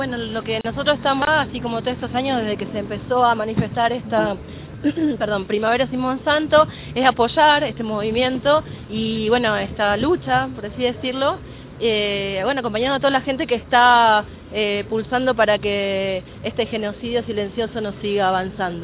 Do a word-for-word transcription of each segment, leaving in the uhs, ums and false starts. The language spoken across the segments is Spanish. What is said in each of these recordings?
Bueno, lo que nosotros estamos, así como todos estos años desde que se empezó a manifestar esta perdón, Primavera sin Monsanto, es apoyar este movimiento y bueno, esta lucha, por así decirlo, eh, bueno, acompañando a toda la gente que está eh, pulsando para que este genocidio silencioso no siga avanzando.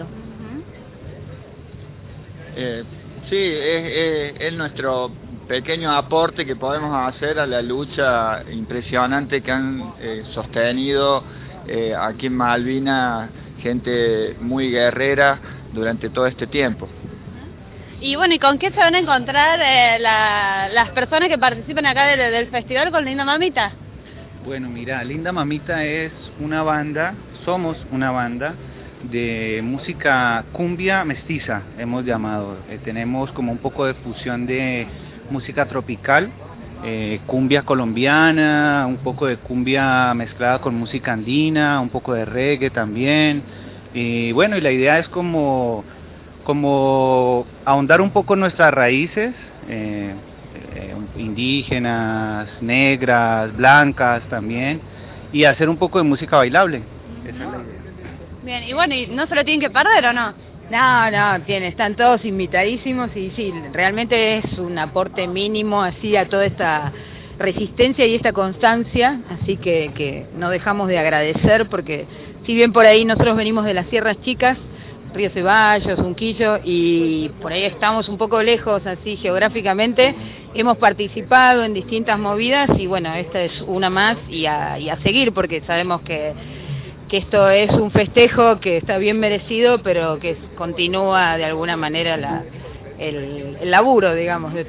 Eh, sí, es, es, es nuestro pequeño aporte que podemos hacer a la lucha impresionante que han eh, sostenido eh, aquí en Malvinas gente muy guerrera durante todo este tiempo. Y bueno, ¿y con qué se van a encontrar eh, la, las personas que participan acá del, del festival con Linda Mamita? Bueno, mira, Linda Mamita es una banda, somos una banda de música cumbia mestiza, hemos llamado. Eh, tenemos como un poco de fusión de música tropical, eh, cumbia colombiana, un poco de cumbia mezclada con música andina, un poco de reggae también. Y bueno, y la idea es como, como ahondar un poco nuestras raíces, eh, eh, indígenas, negras, blancas también, y hacer un poco de música bailable. Esa es la idea. Bien, y bueno, ¿y no se lo tienen que perder o no? No, no, tiene, están todos invitadísimos y sí, realmente es un aporte mínimo así a toda esta resistencia y esta constancia, así que, que no dejamos de agradecer porque si bien por ahí nosotros venimos de las Sierras Chicas, Río Ceballos, Unquillo, y por ahí estamos un poco lejos así geográficamente, hemos participado en distintas movidas y bueno, esta es una más y a, y a seguir porque sabemos que que esto es un festejo que está bien merecido, pero que continúa de alguna manera la, el, el laburo, digamos, de